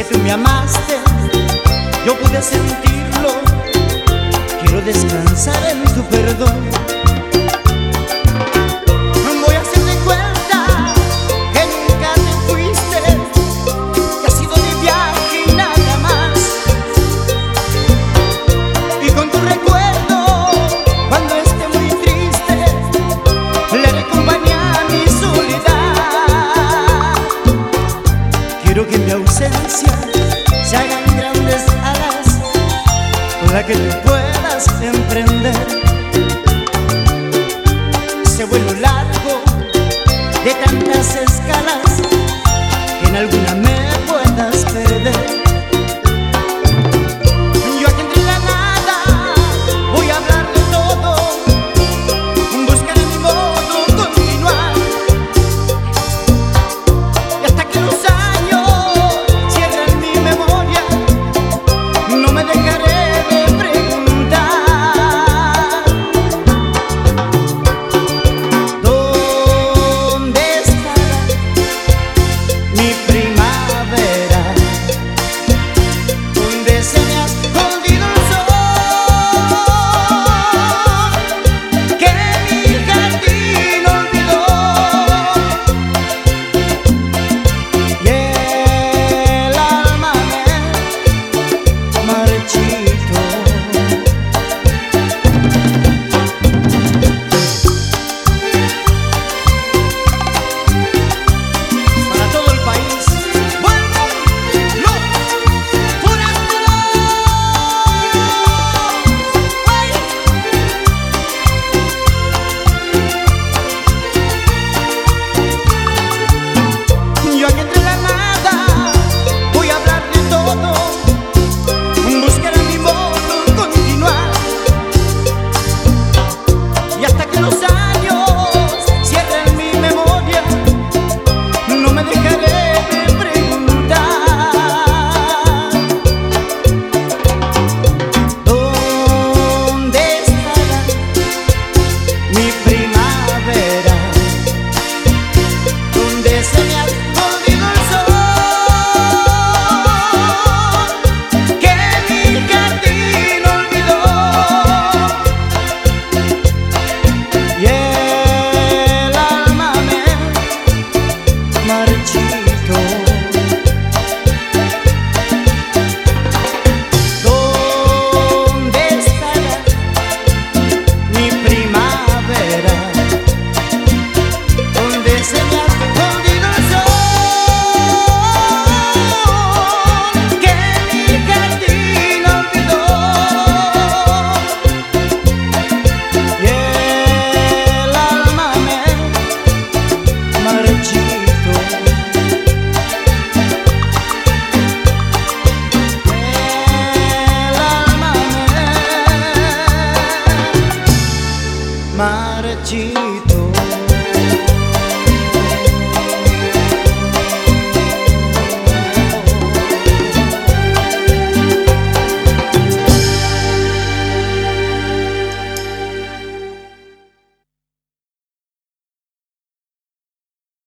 que tú me amaste, yo pude sentirlo. Quiero descansar en tu perdón. Voy a hacerte cuenta que nunca te fuiste, que has sido de viaje y nada más. Y con tu recuerdo, cuando esté muy triste, le haré compañía a mi soledad. Quiero que en mi ausencia se hagan grandes alas para que tú puedas emprender ese vuelo largo de tantas escalas que en alguna